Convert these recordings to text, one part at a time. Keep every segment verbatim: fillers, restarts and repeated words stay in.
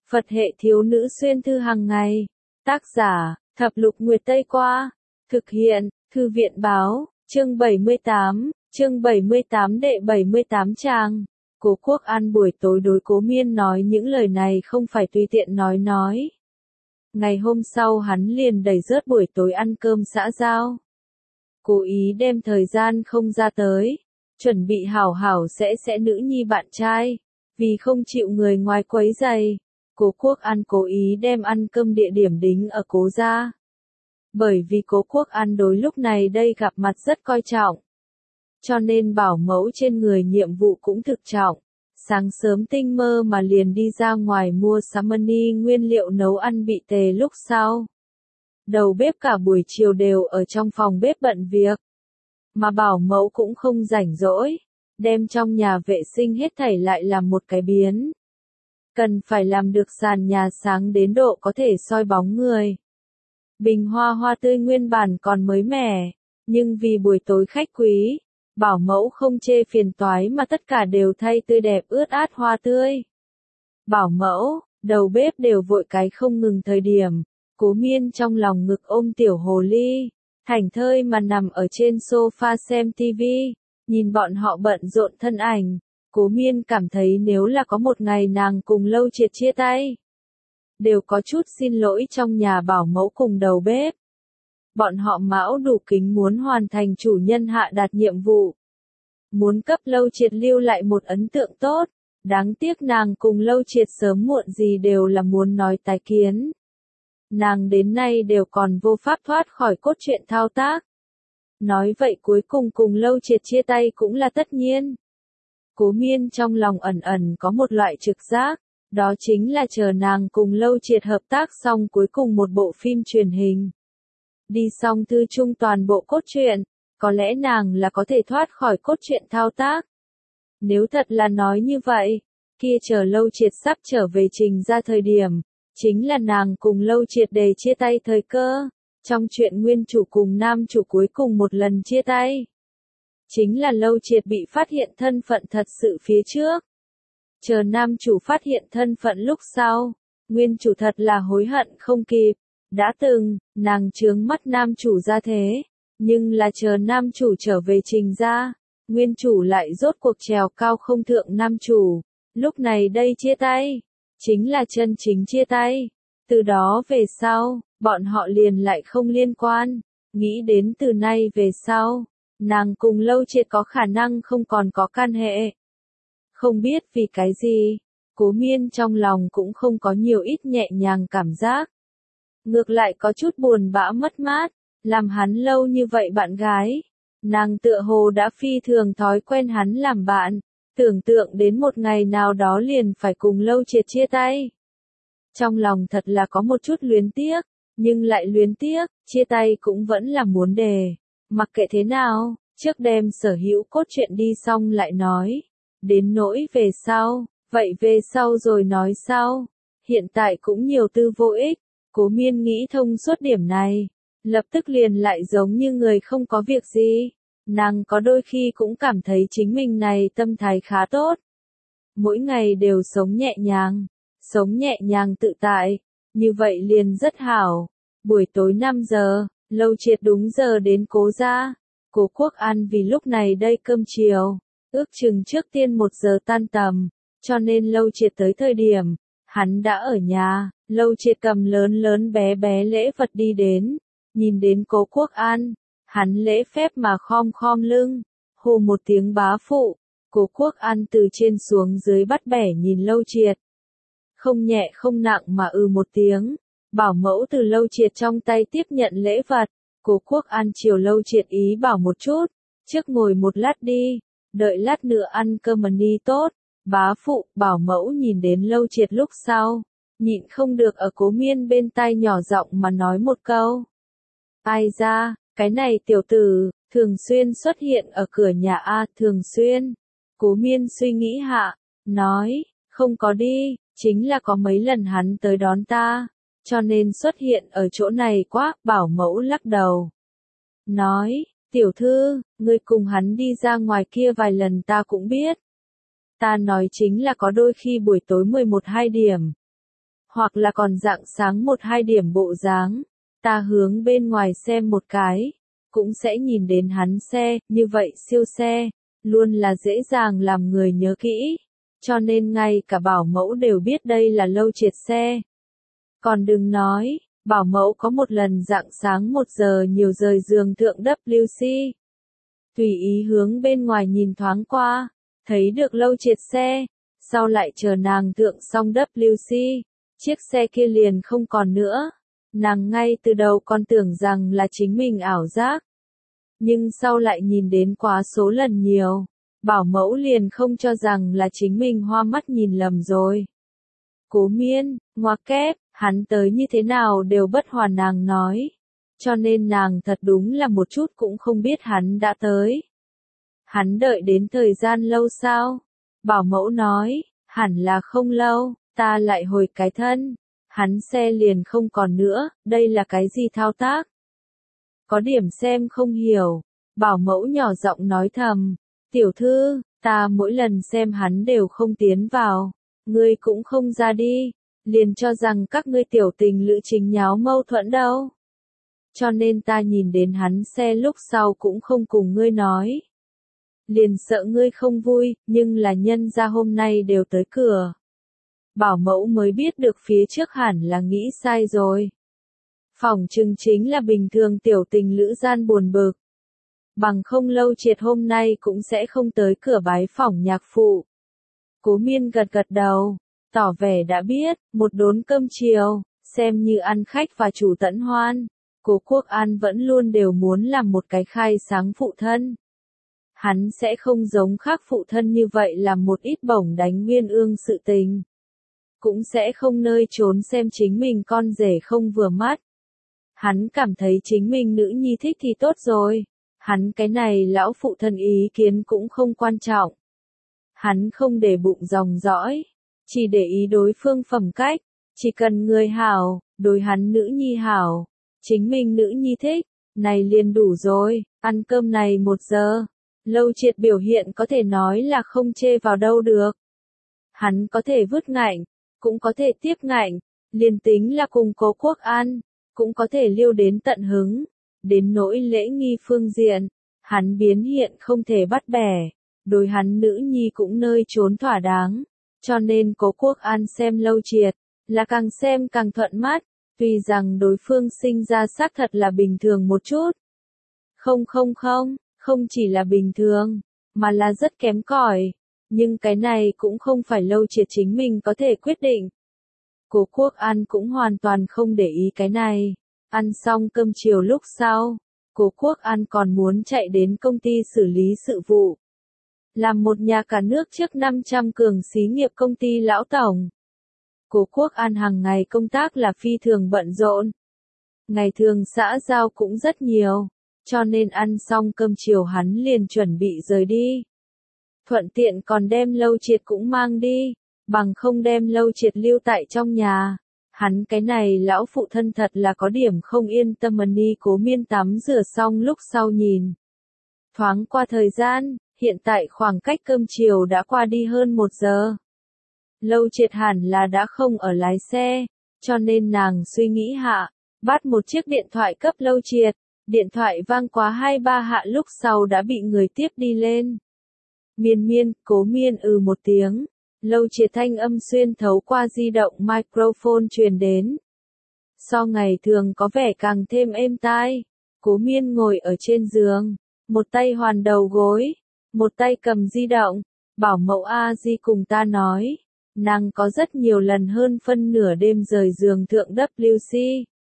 Phật hệ thiếu nữ xuyên thư hàng ngày. Tác giả, Thập Lục Nguyệt Tây Qua. Thực hiện, Thư viện Báo, chương bảy mươi tám, chương bảy mươi tám đệ bảy mươi tám trang. Cố Quốc An buổi tối đối Cố Miên nói những lời này không phải tùy tiện nói nói. Ngày hôm sau hắn liền đẩy rớt buổi tối ăn cơm xã giao. Cố ý đem thời gian không ra tới, chuẩn bị hảo hảo sẽ sẽ nữ nhi bạn trai, vì không chịu người ngoài quấy rầy. Cố Quốc An cố ý đem ăn cơm địa điểm đính ở Cố gia. Bởi vì Cố Quốc An đối lúc này đây gặp mặt rất coi trọng. Cho nên bảo mẫu trên người nhiệm vụ cũng thực trọng. Sáng sớm tinh mơ mà liền đi ra ngoài mua sắm money nguyên liệu nấu ăn bị tề lúc sau. Đầu bếp cả buổi chiều đều ở trong phòng bếp bận việc. Mà bảo mẫu cũng không rảnh rỗi. Đem trong nhà vệ sinh hết thảy lại làm một cái biến. Cần phải làm được sàn nhà sáng đến độ có thể soi bóng người. Bình hoa hoa tươi nguyên bản còn mới mẻ, nhưng vì buổi tối khách quý, bảo mẫu không chê phiền toái mà tất cả đều thay tươi đẹp ướt át hoa tươi. Bảo mẫu, đầu bếp đều vội cái không ngừng thời điểm, Cố Miên trong lòng ngực ôm tiểu hồ ly, thảnh thơi mà nằm ở trên sofa xem tivi, nhìn bọn họ bận rộn thân ảnh. Cố Miên cảm thấy nếu là có một ngày nàng cùng Lâu Triệt chia tay, đều có chút xin lỗi trong nhà bảo mẫu cùng đầu bếp. Bọn họ mão đủ kính muốn hoàn thành chủ nhân hạ đạt nhiệm vụ. Muốn cấp Lâu Triệt lưu lại một ấn tượng tốt, đáng tiếc nàng cùng Lâu Triệt sớm muộn gì đều là muốn nói tái kiến. Nàng đến nay đều còn vô pháp thoát khỏi cốt truyện thao tác. Nói vậy cuối cùng cùng Lâu Triệt chia tay cũng là tất nhiên. Cố Miên trong lòng ẩn ẩn có một loại trực giác, đó chính là chờ nàng cùng Lâu Triệt hợp tác xong cuối cùng một bộ phim truyền hình. Đi xong thư chung toàn bộ cốt truyện, có lẽ nàng là có thể thoát khỏi cốt truyện thao tác. Nếu thật là nói như vậy, kia chờ Lâu Triệt sắp trở về trình ra thời điểm, chính là nàng cùng Lâu Triệt đề chia tay thời cơ, trong truyện nguyên chủ cùng nam chủ cuối cùng một lần chia tay. Chính là Lâu Triệt bị phát hiện thân phận thật sự phía trước. Chờ nam chủ phát hiện thân phận lúc sau, nguyên chủ thật là hối hận không kịp. Đã từng, nàng chướng mắt nam chủ ra thế, nhưng là chờ nam chủ trở về trình ra, nguyên chủ lại rốt cuộc trèo cao không thượng nam chủ. Lúc này đây chia tay, chính là chân chính chia tay. Từ đó về sau, bọn họ liền lại không liên quan. Nghĩ đến từ nay về sau, nàng cùng Lâu Triệt có khả năng không còn có can hệ. Không biết vì cái gì, Cố Miên trong lòng cũng không có nhiều ít nhẹ nhàng cảm giác. Ngược lại có chút buồn bã mất mát, làm hắn lâu như vậy bạn gái. Nàng tựa hồ đã phi thường thói quen hắn làm bạn, tưởng tượng đến một ngày nào đó liền phải cùng Lâu Triệt chia tay. Trong lòng thật là có một chút luyến tiếc, nhưng lại luyến tiếc, chia tay cũng vẫn là muốn đề. Mặc kệ thế nào, trước đem sở hữu cốt truyện đi xong lại nói. Đến nỗi về sau, vậy về sau rồi nói sau. Hiện tại cũng nhiều tư vô ích. Cố Miên nghĩ thông suốt điểm này, lập tức liền lại giống như người không có việc gì. Nàng có đôi khi cũng cảm thấy chính mình này tâm thái khá tốt. Mỗi ngày đều sống nhẹ nhàng, sống nhẹ nhàng tự tại, như vậy liền rất hảo. Buổi tối năm giờ, Lâu Triệt đúng giờ đến Cố gia. Cố Quốc An vì lúc này đây cơm chiều, ước chừng trước tiên một giờ tan tầm, cho nên Lâu Triệt tới thời điểm, hắn đã ở nhà. Lâu Triệt cầm lớn lớn bé bé lễ vật đi đến, nhìn đến Cố Quốc An, hắn lễ phép mà khom khom lưng, hô một tiếng bá phụ. Cố Quốc An từ trên xuống dưới bắt bẻ nhìn Lâu Triệt, không nhẹ không nặng mà ừ một tiếng. Bảo mẫu từ Lâu Triệt trong tay tiếp nhận lễ vật. Cố Quốc An chiều Lâu Triệt ý bảo một chút, trước ngồi một lát đi, đợi lát nữa ăn cơm mani tốt. Bá phụ, bảo mẫu nhìn đến Lâu Triệt lúc sau, nhịn không được ở Cố Miên bên tai nhỏ giọng mà nói một câu. Ai ra, cái này tiểu tử, thường xuyên xuất hiện ở cửa nhà A, thường xuyên. Cố Miên suy nghĩ hạ, nói, không có đi, chính là có mấy lần hắn tới đón ta, cho nên xuất hiện ở chỗ này quá. Bảo mẫu lắc đầu, nói, tiểu thư, ngươi cùng hắn đi ra ngoài kia vài lần ta cũng biết. Ta nói chính là có đôi khi buổi tối mười một hai điểm. hoặc là còn rạng sáng một hai điểm bộ dáng. Ta hướng bên ngoài xem một cái, cũng sẽ nhìn đến hắn xe, như vậy siêu xe, luôn là dễ dàng làm người nhớ kỹ, cho nên ngay cả bảo mẫu đều biết đây là Lâu Triệt xe. Còn đừng nói, bảo mẫu có một lần rạng sáng một giờ nhiều rời giường thượng W C. Tùy ý hướng bên ngoài nhìn thoáng qua, thấy được Lâu Triệt xe, sau lại chờ nàng thượng xong W C, chiếc xe kia liền không còn nữa. Nàng ngay từ đầu còn tưởng rằng là chính mình ảo giác. Nhưng sau lại nhìn đến quá số lần nhiều, bảo mẫu liền không cho rằng là chính mình hoa mắt nhìn lầm rồi. Cố Miên, ngoa kép, hắn tới như thế nào đều bất hòa nàng nói. Cho nên nàng thật đúng là một chút cũng không biết hắn đã tới. Hắn đợi đến thời gian lâu sao? Bảo mẫu nói, hẳn là không lâu, ta lại hồi cái thân. Hắn xe liền không còn nữa, đây là cái gì thao tác? Có điểm xem không hiểu, bảo mẫu nhỏ giọng nói thầm, tiểu thư, ta mỗi lần xem hắn đều không tiến vào, ngươi cũng không ra đi, liền cho rằng các ngươi tiểu tình lữ chính nháo mâu thuẫn đâu. Cho nên ta nhìn đến hắn xe lúc sau cũng không cùng ngươi nói. Liền sợ ngươi không vui, nhưng là nhân ra hôm nay đều tới cửa. Bảo mẫu mới biết được phía trước hẳn là nghĩ sai rồi. Phỏng chừng chính là bình thường tiểu tình lữ gian buồn bực. Bằng không Lâu Triệt hôm nay cũng sẽ không tới cửa bái phỏng nhạc phụ. Cố Miên gật gật đầu, tỏ vẻ đã biết, một đốn cơm chiều, xem như ăn khách và chủ tẫn hoan. Cố Quốc An vẫn luôn đều muốn làm một cái khai sáng phụ thân. Hắn sẽ không giống khác phụ thân như vậy làm một ít bổng đánh nguyên ương sự tình. Cũng sẽ không nơi trốn xem chính mình con rể không vừa mắt. Hắn cảm thấy chính mình nữ nhi thích thì tốt rồi. Hắn cái này lão phụ thân ý kiến cũng không quan trọng. Hắn không để bụng dòng dõi, chỉ để ý đối phương phẩm cách, chỉ cần người hảo, đối hắn nữ nhi hảo, chính mình nữ nhi thích, này liền đủ rồi, ăn cơm này một giờ. Lâu Triệt biểu hiện có thể nói là không chê vào đâu được. Hắn có thể vứt ngạnh, cũng có thể tiếp ngạnh, liền tính là cùng Cố Quốc An, cũng có thể liêu đến tận hứng, đến nỗi lễ nghi phương diện, hắn biến hiện không thể bắt bẻ, đối hắn nữ nhi cũng nơi trốn thỏa đáng, cho nên Cố Quốc An xem Lâu Triệt, là càng xem càng thuận mắt, tuy rằng đối phương sinh ra xác thật là bình thường một chút. Không không không, không chỉ là bình thường, mà là rất kém cỏi, nhưng cái này cũng không phải Lâu Triệt chính mình có thể quyết định. Cố Quốc An cũng hoàn toàn không để ý cái này. Ăn xong cơm chiều lúc sau, Cố Quốc An còn muốn chạy đến công ty xử lý sự vụ. Làm một nhà cả nước trước năm trăm cường xí nghiệp công ty lão tổng. Cố Quốc An hàng ngày công tác là phi thường bận rộn. Ngày thường xã giao cũng rất nhiều, cho nên ăn xong cơm chiều hắn liền chuẩn bị rời đi. Thuận tiện còn đem Lâu Triệt cũng mang đi, bằng không đem Lâu Triệt lưu tại trong nhà. Hắn cái này lão phụ thân thật là có điểm không yên tâm. Ni Cố Miên tắm rửa xong lúc sau nhìn. Thoáng qua thời gian, hiện tại khoảng cách cơm chiều đã qua đi hơn một giờ. Lâu Triệt hẳn là đã không ở lái xe, cho nên nàng suy nghĩ hạ, bắt một chiếc điện thoại cấp Lâu Triệt. Điện thoại vang quá hai ba hạ lúc sau đã bị người tiếp đi lên. Miên miên, Cố Miên ừ một tiếng. Lâu Triệt thanh âm xuyên thấu qua di động microphone truyền đến. So ngày thường có vẻ càng thêm êm tai. Cố Miên ngồi ở trên giường, một tay hoàn đầu gối, một tay cầm di động. Bảo mẫu A Di cùng ta nói, nàng có rất nhiều lần hơn phân nửa đêm rời giường thượng W C.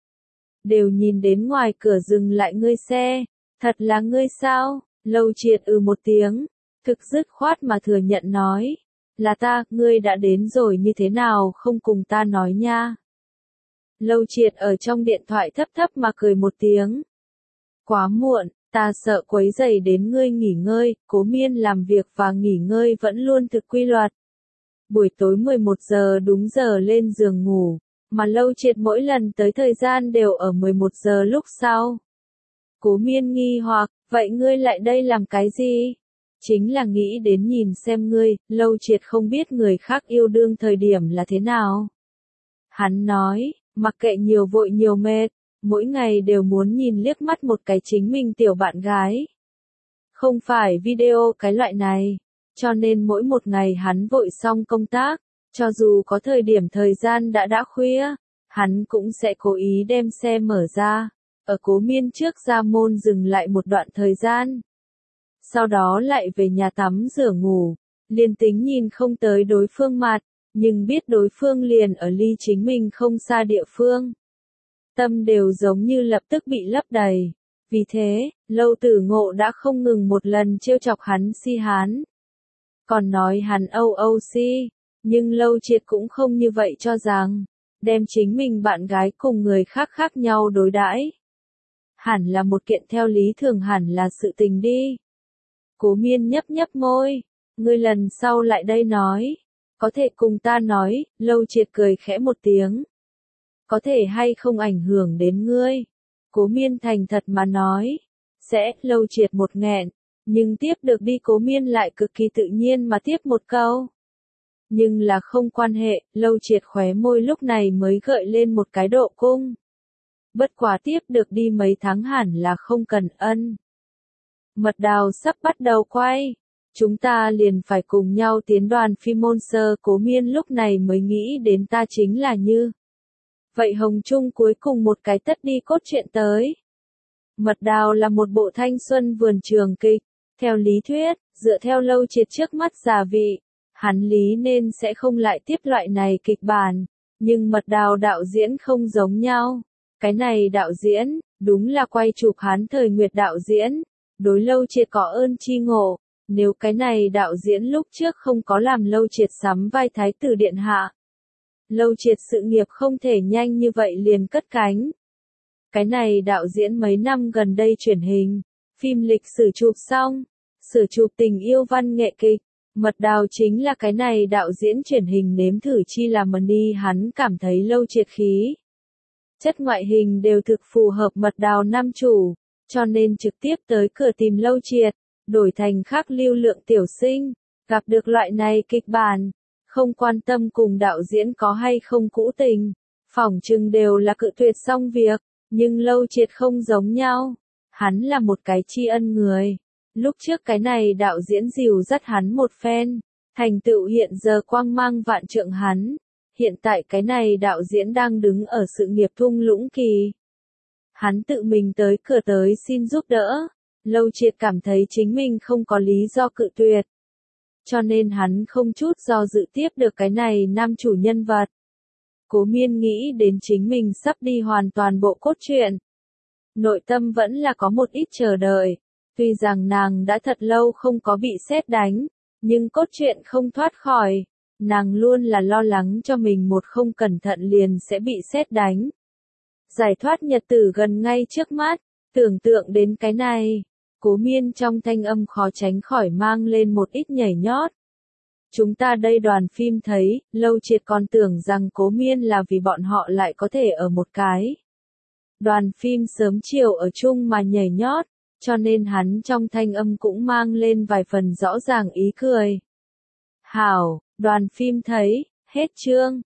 Đều nhìn đến ngoài cửa dừng lại ngươi xe, thật là ngươi sao? Lâu Triệt ừ một tiếng, thực dứt khoát mà thừa nhận nói, là ta, ngươi đã đến rồi như thế nào không cùng ta nói nha. Lâu Triệt ở trong điện thoại thấp thấp mà cười một tiếng. Quá muộn, ta sợ quấy rầy đến ngươi nghỉ ngơi. Cố Miên làm việc và nghỉ ngơi vẫn luôn thực quy luật. Buổi tối mười một giờ đúng giờ lên giường ngủ, mà Lâu Triệt mỗi lần tới thời gian đều ở mười một giờ lúc sau. Cố Miên nghi hoặc, vậy ngươi lại đây làm cái gì? Chính là nghĩ đến nhìn xem ngươi. Lâu Triệt không biết người khác yêu đương thời điểm là thế nào. Hắn nói, mặc kệ nhiều vội nhiều mệt, mỗi ngày đều muốn nhìn liếc mắt một cái chính mình tiểu bạn gái. Không phải video cái loại này, cho nên mỗi một ngày hắn vội xong công tác, cho dù có thời điểm thời gian đã đã khuya, hắn cũng sẽ cố ý đem xe mở ra, ở Cố Miên trước ra môn dừng lại một đoạn thời gian. Sau đó lại về nhà tắm rửa ngủ, liền tính nhìn không tới đối phương mặt, nhưng biết đối phương liền ở ly chính mình không xa địa phương. Tâm đều giống như lập tức bị lấp đầy. Vì thế, Lâu Tử Ngộ đã không ngừng một lần trêu chọc hắn si hán. Còn nói hắn âu âu si, nhưng Lâu Triệt cũng không như vậy cho rằng, đem chính mình bạn gái cùng người khác khác nhau đối đãi. Hẳn là một kiện theo lý thường hẳn là sự tình đi. Cố Miên nhấp nhấp môi, ngươi lần sau lại đây nói, có thể cùng ta nói, Lâu Triệt cười khẽ một tiếng. Có thể hay không ảnh hưởng đến ngươi? Cố Miên thành thật mà nói, sẽ, Lâu Triệt một nghẹn, nhưng tiếp được đi Cố Miên lại cực kỳ tự nhiên mà tiếp một câu. Nhưng là không quan hệ, Lâu Triệt khóe môi lúc này mới gợi lên một cái độ cung. Bất quá tiếp được đi mấy tháng hẳn là không cần ân. Mật đào sắp bắt đầu quay, chúng ta liền phải cùng nhau tiến đoàn phim Monster. Cố Miên lúc này mới nghĩ đến ta chính là Như. Vậy Hồng Trung cuối cùng một cái tất đi cốt truyện tới. Mật đào là một bộ thanh xuân vườn trường kịch, theo lý thuyết, dựa theo Lâu Triệt trước mắt giả vị, hắn lý nên sẽ không lại tiếp loại này kịch bản, nhưng mật đào đạo diễn không giống nhau. Cái này đạo diễn, đúng là quay chụp hắn thời Nguyệt đạo diễn, đối Lâu Triệt có ơn chi ngộ, nếu cái này đạo diễn lúc trước không có làm Lâu Triệt sắm vai Thái tử điện hạ. Lâu Triệt sự nghiệp không thể nhanh như vậy liền cất cánh. Cái này đạo diễn mấy năm gần đây truyền hình, phim lịch sử chụp xong, sử chụp tình yêu văn nghệ kịch, mật đào chính là cái này đạo diễn truyền hình nếm thử chi là money. Hắn cảm thấy Lâu Triệt khí chất ngoại hình đều thực phù hợp mật đào nam chủ, cho nên trực tiếp tới cửa tìm Lâu Triệt, đổi thành khác lưu lượng tiểu sinh, gặp được loại này kịch bản, không quan tâm cùng đạo diễn có hay không cũ tình, phỏng chừng đều là cự tuyệt xong việc, nhưng Lâu Triệt không giống nhau, hắn là một cái tri ân người, lúc trước cái này đạo diễn dìu dắt hắn một phen, thành tựu hiện giờ quang mang vạn trượng hắn, hiện tại cái này đạo diễn đang đứng ở sự nghiệp thung lũng kỳ. Hắn tự mình tới cửa tới xin giúp đỡ, Lâu Triệt cảm thấy chính mình không có lý do cự tuyệt. Cho nên hắn không chút do dự tiếp được cái này nam chủ nhân vật. Cố Miên nghĩ đến chính mình sắp đi hoàn toàn bộ cốt truyện. Nội tâm vẫn là có một ít chờ đợi, tuy rằng nàng đã thật lâu không có bị sét đánh, nhưng cốt truyện không thoát khỏi, nàng luôn là lo lắng cho mình một không cẩn thận liền sẽ bị sét đánh. Giải thoát nhật tử gần ngay trước mắt, tưởng tượng đến cái này, Cố Miên trong thanh âm khó tránh khỏi mang lên một ít nhảy nhót. Chúng ta đây đoàn phim thấy, Lâu Triệt còn tưởng rằng Cố Miên là vì bọn họ lại có thể ở một cái đoàn phim sớm chiều ở chung mà nhảy nhót, cho nên hắn trong thanh âm cũng mang lên vài phần rõ ràng ý cười. Hảo, đoàn phim thấy, hết chương.